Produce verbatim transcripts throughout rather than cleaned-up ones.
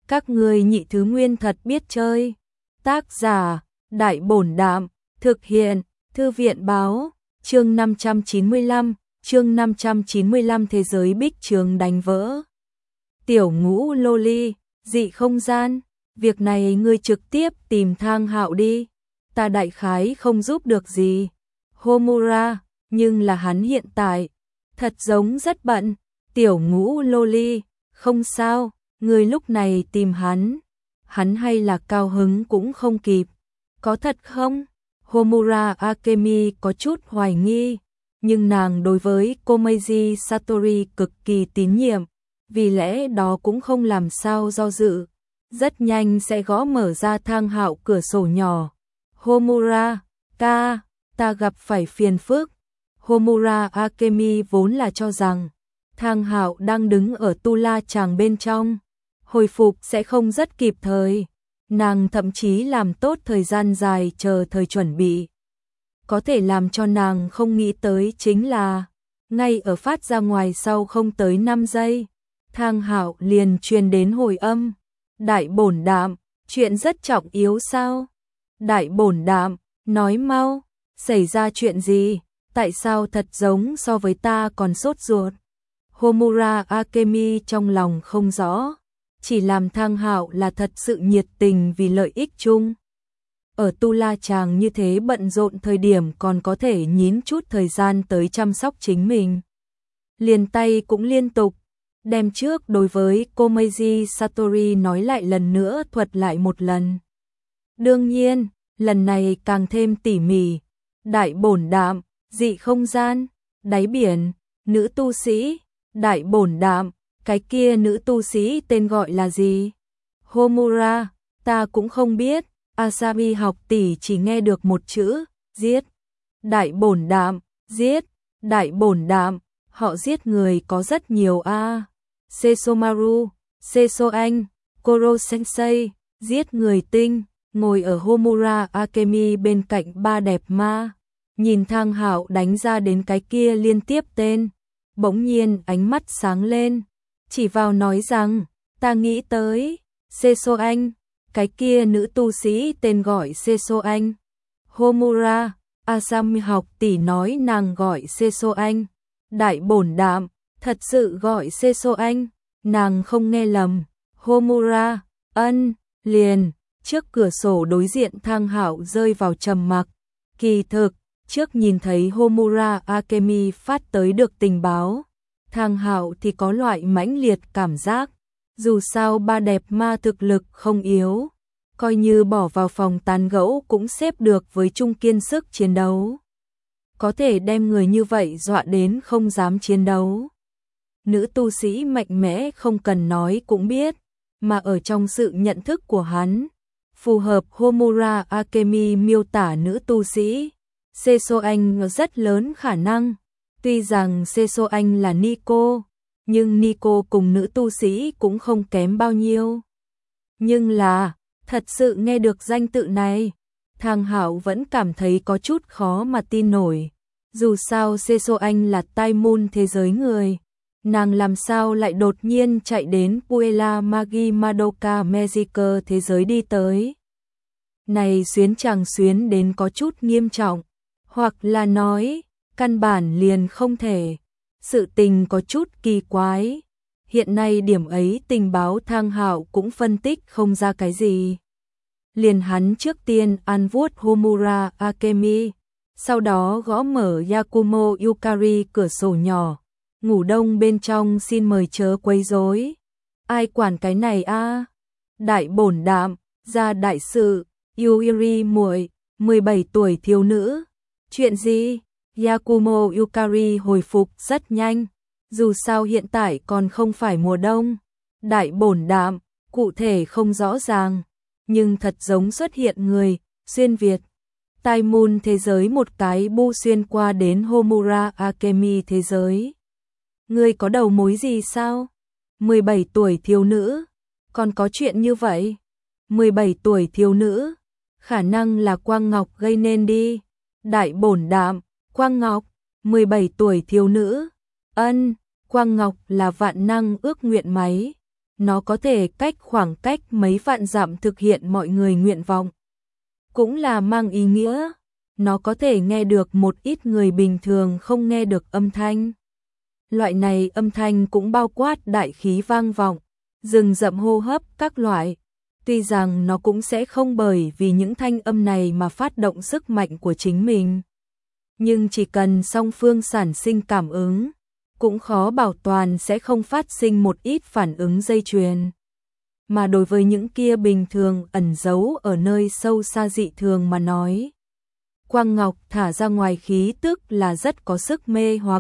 Các ngươi nhị thứ nguyên thật biết chơi. Tác giả, Đại Bổn Đạm, thực hiện, Thư viện Báo, chương năm trăm chín mươi lăm, chương năm trăm chín mươi lăm thế giới bích trường đánh vỡ. Tiểu Ngũ Loli, dị không gian, việc này ngươi trực tiếp tìm Thang Hạo đi, ta đại khái không giúp được gì. Homura, nhưng là hắn hiện tại, thật giống rất bận. Tiểu Ngũ Loli, không sao, ngươi lúc này tìm hắn, hắn hay là cao hứng cũng không kịp. Có thật không? Homura Akemi có chút hoài nghi, nhưng nàng đối với Komeiji Satori cực kỳ tín nhiệm, vì lẽ đó cũng không làm sao do dự, rất nhanh sẽ gõ mở ra Thang Hạo cửa sổ nhỏ. Homura, ca, ta gặp phải phiền phức. Homura Akemi vốn là cho rằng Thang Hạo đang đứng ở tu la chàng bên trong, hồi phục sẽ không rất kịp thời. Nàng thậm chí làm tốt thời gian dài chờ thời chuẩn bị. Có thể làm cho nàng không nghĩ tới chính là, ngay ở phát ra ngoài sau không tới năm giây, Thang Hạo liền truyền đến hồi âm. Đại Bổn Đạm, chuyện rất trọng yếu sao? Đại Bổn Đạm, nói mau, xảy ra chuyện gì? Tại sao thật giống so với ta còn sốt ruột? Homura Akemi trong lòng không rõ, chỉ làm Thang Hạo là thật sự nhiệt tình vì lợi ích chung. Ở tu la chàng như thế bận rộn thời điểm còn có thể nhín chút thời gian tới chăm sóc chính mình. Liền tay cũng liên tục, đem trước đối với Komeiji Satori nói lại lần nữa thuật lại một lần. Đương nhiên, lần này càng thêm tỉ mỉ. Đại Bổn Đạm, dị không gian, đáy biển, nữ tu sĩ. Đại Bổn Đạm, cái kia nữ tu sĩ tên gọi là gì? Homura, ta cũng không biết. Asabi học tỷ chỉ nghe được một chữ, giết. Đại Bổn Đạm, giết. Đại Bổn Đạm, họ giết người có rất nhiều a. À. Sesomaru, Sesoan, Koro Sensei, giết người tinh, ngồi ở Homura Akemi bên cạnh ba đẹp ma. Nhìn Thang Hạo đánh ra đến cái kia liên tiếp tên, bỗng nhiên ánh mắt sáng lên, chỉ vào nói rằng, ta nghĩ tới, Sesoan, cái kia nữ tu sĩ tên gọi Sesoan. Homura, Asami học tỷ nói nàng gọi Sesoan. Đại Bổn Đạm, thật sự gọi Sesoan, nàng không nghe lầm. Homura, ân, liền, trước cửa sổ đối diện Thang Hạo rơi vào trầm mặc. Kỳ thực, trước nhìn thấy Homura Akemi phát tới được tình báo, Thang Hạo thì có loại mãnh liệt cảm giác, dù sao ba đẹp ma thực lực không yếu, coi như bỏ vào phòng tán gẫu cũng xếp được với trung kiên sức chiến đấu. Có thể đem người như vậy dọa đến không dám chiến đấu. Nữ tu sĩ mạnh mẽ không cần nói cũng biết, mà ở trong sự nhận thức của hắn, phù hợp Homura Akemi miêu tả nữ tu sĩ, Sesoan rất lớn khả năng. Tuy rằng Sesoan là Nico, nhưng Nico cùng nữ tu sĩ cũng không kém bao nhiêu. Nhưng là, thật sự nghe được danh tự này, Thang Hạo vẫn cảm thấy có chút khó mà tin nổi. Dù sao Sesoan là tai môn thế giới người, nàng làm sao lại đột nhiên chạy đến Puella Magi Madoka Magica thế giới đi tới. Này xuyến chàng xuyến đến có chút nghiêm trọng, hoặc là nói, căn bản liền không thể. Sự tình có chút kỳ quái. Hiện nay điểm ấy tình báo Thang Hạo cũng phân tích không ra cái gì. Liền hắn trước tiên ăn vuốt Homura Akemi, sau đó gõ mở Yakumo Yukari cửa sổ nhỏ. Ngủ đông bên trong xin mời chớ quấy rối. Ai quản cái này a? À? Đại Bổn Đạm, ra đại sự, Yuri muội, mười bảy tuổi thiếu nữ. Chuyện gì? Yakumo Yukari hồi phục rất nhanh, dù sao hiện tại còn không phải mùa đông. Đại Bổn Đạm, cụ thể không rõ ràng, nhưng thật giống xuất hiện người, xuyên Việt. Tai môn thế giới một cái bu xuyên qua đến Homura Akemi thế giới. Ngươi có đầu mối gì sao? mười bảy tuổi thiếu nữ, còn có chuyện như vậy? mười bảy tuổi thiếu nữ, khả năng là Quang Ngọc gây nên đi. Đại Bổn Đạm, Quang Ngọc, mười bảy tuổi thiếu nữ. Ân, Quang Ngọc là vạn năng ước nguyện máy. nó có thể cách khoảng cách mấy vạn dặm thực hiện mọi người nguyện vọng. Cũng là mang ý nghĩa, nó có thể nghe được một ít người bình thường không nghe được âm thanh. Loại này âm thanh cũng bao quát đại khí vang vọng, rừng rậm hô hấp các loại. Tuy rằng nó cũng sẽ không bởi vì những thanh âm này mà phát động sức mạnh của chính mình. Nhưng chỉ cần song phương sản sinh cảm ứng, cũng khó bảo toàn sẽ không phát sinh một ít phản ứng dây chuyền. Mà đối với những kia bình thường ẩn giấu ở nơi sâu xa dị thường mà nói, quang ngọc thả ra ngoài khí tức là rất có sức mê hoặc.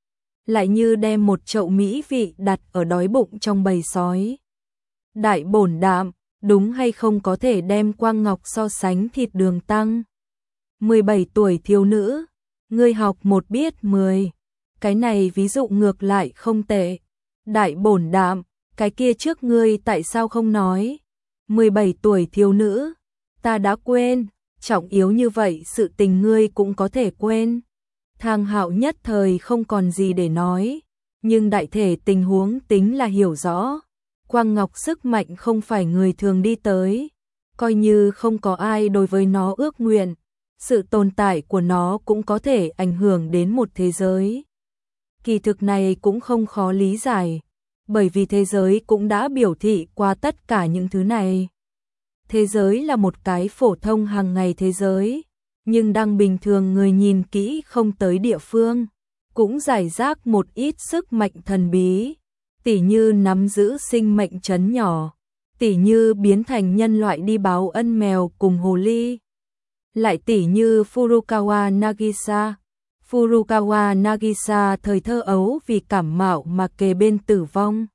Lại như đem một chậu mỹ vị đặt ở đói bụng trong bầy sói. Đại bổn đạm, đúng hay không có thể đem quang ngọc so sánh thịt đường tăng. mười bảy tuổi thiếu nữ, ngươi học một biết mười. Cái này ví dụ ngược lại không tệ. Đại bổn đạm, cái kia trước ngươi tại sao không nói? mười bảy tuổi thiếu nữ, ta đã quên, trọng yếu như vậy sự tình ngươi cũng có thể quên. Thang Hạo nhất thời không còn gì để nói, nhưng đại thể tình huống tính là hiểu rõ. Quang Ngọc sức mạnh không phải người thường đi tới, coi như không có ai đối với nó ước nguyện, sự tồn tại của nó cũng có thể ảnh hưởng đến một thế giới. Kỳ thực này cũng không khó lý giải, bởi vì thế giới cũng đã biểu thị qua tất cả những thứ này. Thế giới là một cái phổ thông hàng ngày thế giới, nhưng đang bình thường người nhìn kỹ không tới địa phương, cũng giải rác một ít sức mạnh thần bí, tỉ như nắm giữ sinh mệnh trấn nhỏ, tỉ như biến thành nhân loại đi báo ân mèo cùng hồ ly, lại tỉ như Furukawa Nagisa. Furukawa Nagisa thời thơ ấu vì cảm mạo mà kề bên tử vong.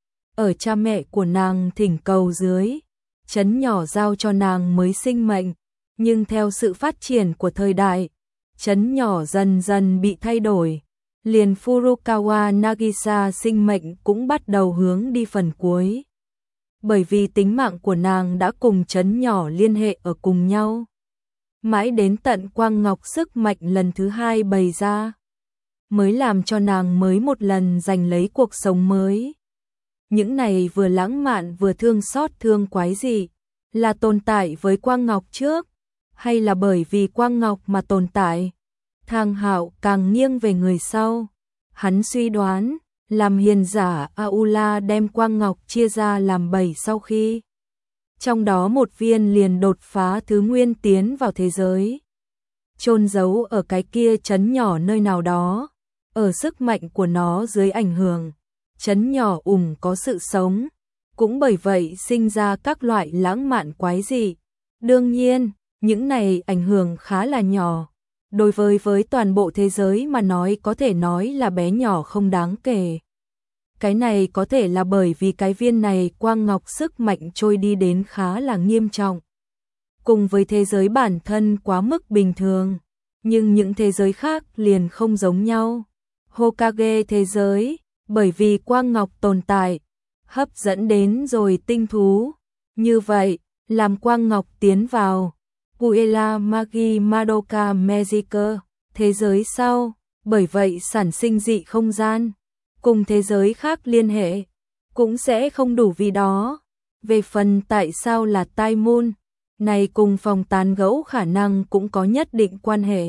Ở cha mẹ của nàng thỉnh cầu dưới, trấn nhỏ giao cho nàng mới sinh mệnh, nhưng theo sự phát triển của thời đại, trấn nhỏ dần dần bị thay đổi, liền Furukawa Nagisa sinh mệnh cũng bắt đầu hướng đi phần cuối. Bởi vì tính mạng của nàng đã cùng trấn nhỏ liên hệ ở cùng nhau. Mãi đến tận quang ngọc sức mạnh lần thứ hai bày ra, mới làm cho nàng mới một lần giành lấy cuộc sống mới. Những này vừa lãng mạn vừa thương xót thương quái dị, là tồn tại với quang ngọc trước, hay là bởi vì quang ngọc mà tồn tại? Thang Hạo càng nghiêng về người sau. Hắn suy đoán, làm hiền giả Aula đem quang ngọc chia ra làm bảy sau khi. Trong đó một viên liền đột phá thứ nguyên tiến vào thế giới. Chôn giấu ở cái kia trấn nhỏ nơi nào đó, ở sức mạnh của nó dưới ảnh hưởng, trấn nhỏ ủng có sự sống, cũng bởi vậy sinh ra các loại lãng mạn quái dị. Đương nhiên, những này ảnh hưởng khá là nhỏ, đối với với toàn bộ thế giới mà nói có thể nói là bé nhỏ không đáng kể. Cái này có thể là bởi vì cái viên này quang ngọc sức mạnh trôi đi đến khá là nghiêm trọng. Cùng với thế giới bản thân quá mức bình thường, nhưng những thế giới khác liền không giống nhau. Hokage thế giới, bởi vì quang ngọc tồn tại, hấp dẫn đến rồi tinh thú. Như vậy, làm quang ngọc tiến vào Puella Magi Madoka Magica, thế giới sau, bởi vậy sản sinh dị không gian, cùng thế giới khác liên hệ, cũng sẽ không đủ vì đó. Về phần tại sao là Tai Môn, này cùng phòng tán gẫu khả năng cũng có nhất định quan hệ.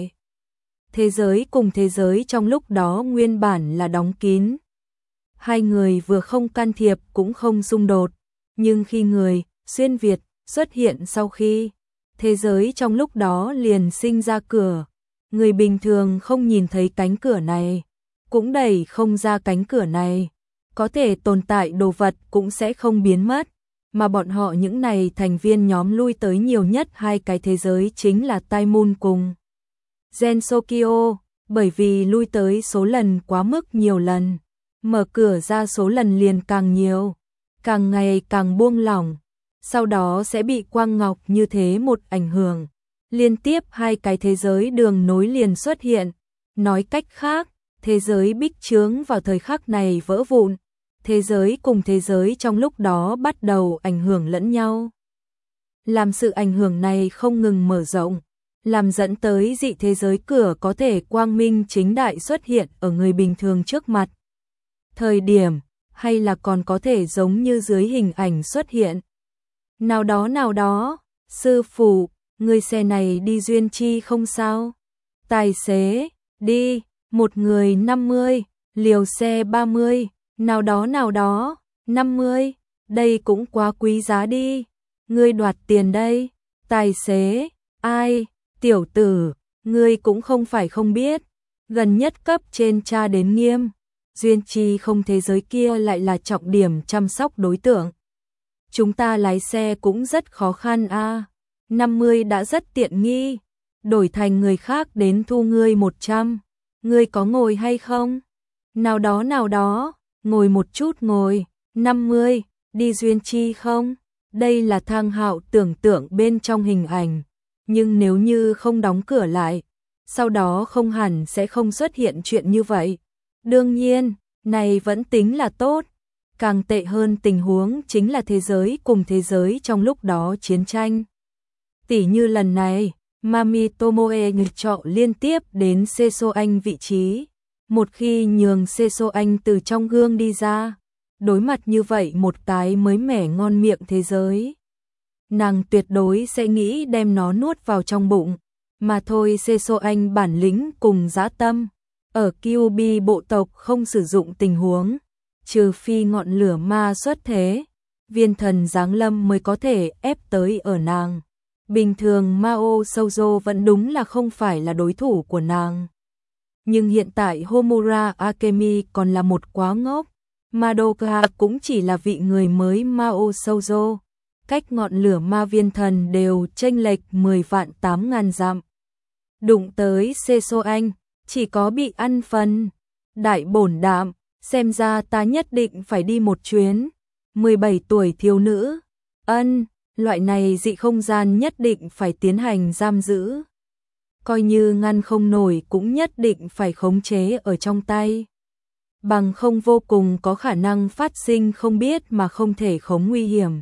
Thế giới cùng thế giới trong lúc đó nguyên bản là đóng kín. Hai người vừa không can thiệp cũng không xung đột, nhưng khi người, xuyên Việt, xuất hiện sau khi, thế giới trong lúc đó liền sinh ra cửa. Người bình thường không nhìn thấy cánh cửa này, cũng đẩy không ra cánh cửa này. Có thể tồn tại đồ vật cũng sẽ không biến mất, mà bọn họ những này thành viên nhóm lui tới nhiều nhất hai cái thế giới chính là Tai Moon cùng Gensokyo, bởi vì lui tới số lần quá mức nhiều lần, mở cửa ra số lần liền càng nhiều, càng ngày càng buông lỏng, sau đó sẽ bị quang ngọc như thế một ảnh hưởng. Liên tiếp hai cái thế giới đường nối liền xuất hiện, nói cách khác, thế giới bích chướng vào thời khắc này vỡ vụn, thế giới cùng thế giới trong lúc đó bắt đầu ảnh hưởng lẫn nhau. Làm sự ảnh hưởng này không ngừng mở rộng, làm dẫn tới dị thế giới cửa có thể quang minh chính đại xuất hiện ở người bình thường trước mặt. Thời điểm, hay là còn có thể giống như dưới hình ảnh xuất hiện. Nào đó nào đó, sư phụ, người xe này đi Duyên Chi không sao? Tài xế, đi, một người năm mươi, liều xe ba mươi, nào đó nào đó, năm mươi, đây cũng quá quý giá đi, ngươi đoạt tiền đây. Tài xế, ai, tiểu tử, ngươi cũng không phải không biết, gần nhất cấp trên tra đến nghiêm, Duyên Chi không thế giới kia lại là trọng điểm chăm sóc đối tượng. Chúng ta lái xe cũng rất khó khăn a, à. năm mươi đã rất tiện nghi, đổi thành người khác đến thu ngươi một trăm, ngươi có ngồi hay không? Nào đó nào đó, ngồi một chút ngồi, năm mươi, đi Duyên Chi không? Đây là Thang Hạo tưởng tượng bên trong hình ảnh, nhưng nếu như không đóng cửa lại, sau đó không hẳn sẽ không xuất hiện chuyện như vậy. Đương nhiên, này vẫn tính là tốt. Càng tệ hơn tình huống chính là thế giới cùng thế giới trong lúc đó chiến tranh. Tỉ như lần này, Mami Tomoe nghịch trọ liên tiếp đến Seso Anh vị trí. Một khi nhường Seso Anh từ trong gương đi ra, đối mặt như vậy một cái mới mẻ ngon miệng thế giới, nàng tuyệt đối sẽ nghĩ đem nó nuốt vào trong bụng. Mà thôi, Seso Anh bản lĩnh cùng dã tâm, ở Kyuubi bộ tộc không sử dụng tình huống, trừ phi ngọn lửa ma xuất thế, viên thần giáng lâm mới có thể ép tới ở nàng. Bình thường Mao Shoujo vẫn đúng là không phải là đối thủ của nàng. Nhưng hiện tại Homura Akemi còn là một quá ngốc, Madoka cũng chỉ là vị người mới Mao Shoujo, cách ngọn lửa ma viên thần đều chênh lệch mười vạn tám ngàn dặm. Đụng tới Seso Anh, chỉ có bị ăn phần. Đại bổn đạm, xem ra ta nhất định phải đi một chuyến. mười bảy tuổi thiếu nữ, ân, loại này dị không gian nhất định phải tiến hành giam giữ. Coi như ngăn không nổi cũng nhất định phải khống chế ở trong tay. Bằng không vô cùng có khả năng phát sinh không biết mà không thể khống nguy hiểm.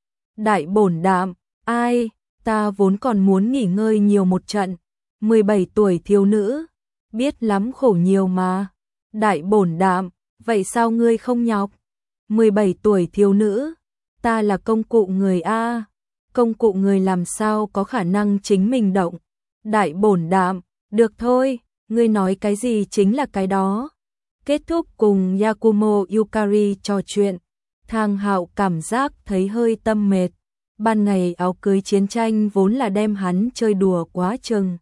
Đại bổn đạm, ai, ta vốn còn muốn nghỉ ngơi nhiều một trận. mười bảy tuổi thiếu nữ, biết lắm khổ nhiều mà. Đại bổn đạm, vậy sao ngươi không nhọc? mười bảy tuổi thiếu nữ, ta là công cụ người a, công cụ người làm sao có khả năng chính mình động. Đại bổn đạm, được thôi, ngươi nói cái gì chính là cái đó. Kết thúc cùng Yakumo Yukari trò chuyện, Thang Hạo cảm giác thấy hơi tâm mệt. Ban ngày áo cưới chiến tranh vốn là đem hắn chơi đùa quá chừng.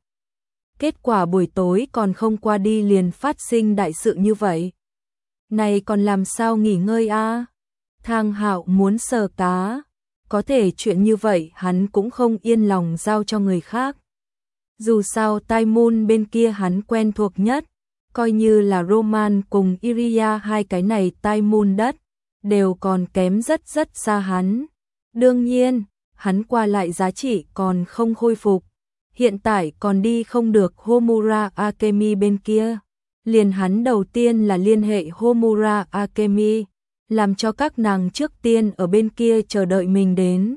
Kết quả buổi tối còn không qua đi liền phát sinh đại sự như vậy. Này còn làm sao nghỉ ngơi a? À? Thang Hạo muốn sờ cá, có thể chuyện như vậy hắn cũng không yên lòng giao cho người khác. Dù sao Tai Moon bên kia hắn quen thuộc nhất, coi như là Roman cùng Iria hai cái này Tai Moon đất, đều còn kém rất rất xa hắn. Đương nhiên, hắn qua lại giá trị còn không khôi phục. Hiện tại còn đi không được Homura Akemi bên kia. Liền hắn đầu tiên là liên hệ Homura Akemi, làm cho các nàng trước tiên ở bên kia chờ đợi mình đến.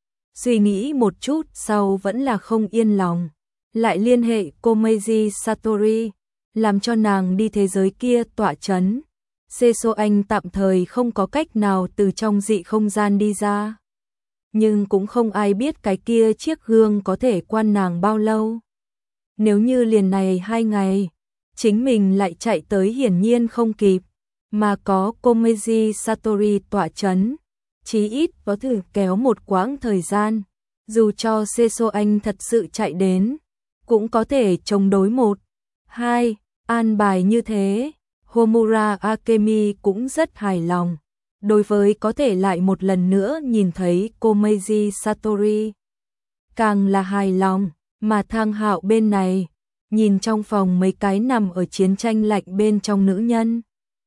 Suy nghĩ một chút sau vẫn là không yên lòng. Lại liên hệ Komeiji Satori, làm cho nàng đi thế giới kia tọa chấn. Seso Anh tạm thời không có cách nào từ trong dị không gian đi ra. Nhưng cũng không ai biết cái kia chiếc gương có thể quan nàng bao lâu. Nếu như liền này hai ngày, chính mình lại chạy tới hiển nhiên không kịp, mà có Komeiji Satori tọa chấn, chí ít có thử kéo một quãng thời gian, dù cho Seso Anh thật sự chạy đến, cũng có thể chống đối một, hai, an bài như thế. Homura Akemi cũng rất hài lòng. Đối với có thể lại một lần nữa nhìn thấy Komeiji Satori, càng là hài lòng. Mà Thang Hạo bên này, nhìn trong phòng mấy cái nằm ở chiến tranh lạnh bên trong nữ nhân,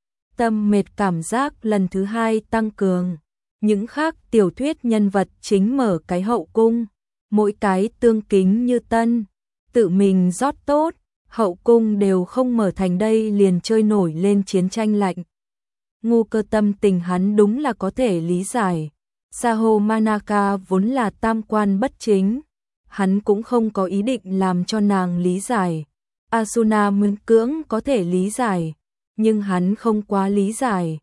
tâm mệt cảm giác lần thứ hai tăng cường. Những khác tiểu thuyết nhân vật chính mở cái hậu cung, mỗi cái tương kính như tân, tự mình rót tốt, hậu cung đều không mở thành đây liền chơi nổi lên chiến tranh lạnh. Ngu Cơ tâm tình hắn đúng là có thể lý giải. Saho Manaka vốn là tam quan bất chính, hắn cũng không có ý định làm cho nàng lý giải. Asuna miễn cưỡng có thể lý giải, nhưng hắn không quá lý giải.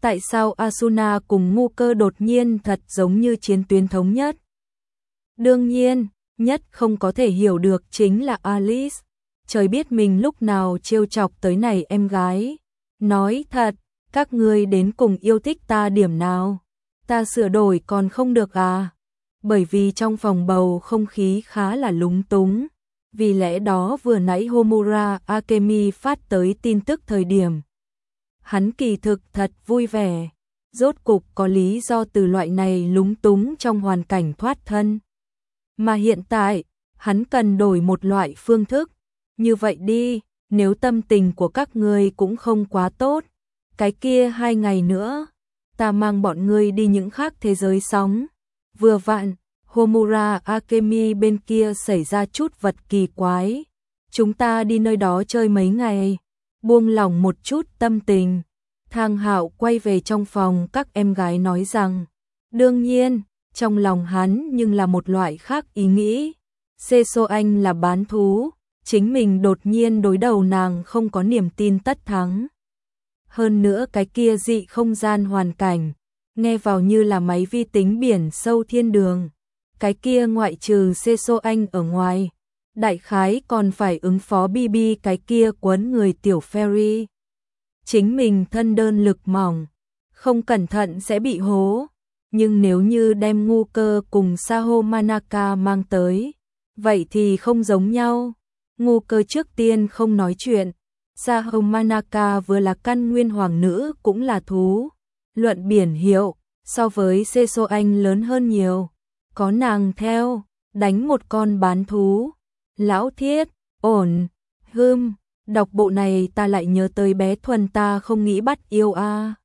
Tại sao Asuna cùng ngu cơ đột nhiên thật giống như chiến tuyến thống nhất? Đương nhiên, nhất không có thể hiểu được chính là Alice. Trời biết mình lúc nào trêu chọc tới này em gái. Nói thật, các ngươi đến cùng yêu thích ta điểm nào? Ta sửa đổi còn không được à? Bởi vì trong phòng bầu không khí khá là lúng túng. Vì lẽ đó vừa nãy Homura Akemi phát tới tin tức thời điểm. Hắn kỳ thực thật vui vẻ. Rốt cục có lý do từ loại này lúng túng trong hoàn cảnh thoát thân. Mà hiện tại, hắn cần đổi một loại phương thức. Như vậy đi, nếu tâm tình của các ngươi cũng không quá tốt, cái kia hai ngày nữa, ta mang bọn ngươi đi những khác thế giới sống. Vừa vặn, Homura Akemi bên kia xảy ra chút vật kỳ quái. Chúng ta đi nơi đó chơi mấy ngày, buông lỏng một chút tâm tình. Thang Hạo quay về trong phòng các em gái nói rằng, đương nhiên, trong lòng hắn nhưng là một loại khác ý nghĩ. Seo Anh là bán thú, chính mình đột nhiên đối đầu nàng không có niềm tin tất thắng. Hơn nữa cái kia dị không gian hoàn cảnh, nghe vào như là máy vi tính biển sâu thiên đường. Cái kia ngoại trừ Seo Anh ở ngoài, đại khái còn phải ứng phó bi bi cái kia quấn người tiểu fairy. Chính mình thân đơn lực mỏng, không cẩn thận sẽ bị hố. Nhưng nếu như đem ngu cơ cùng Saho Manaka mang tới, vậy thì không giống nhau. Ngu cơ trước tiên không nói chuyện. Saho Manaka vừa là căn nguyên hoàng nữ cũng là thú. Luận biển hiệu, so với Seo Anh lớn hơn nhiều. Có nàng theo, đánh một con bán thú. Lão thiết, ổn, hưm, đọc bộ này ta lại nhớ tới bé Thuần ta không nghĩ bắt yêu a.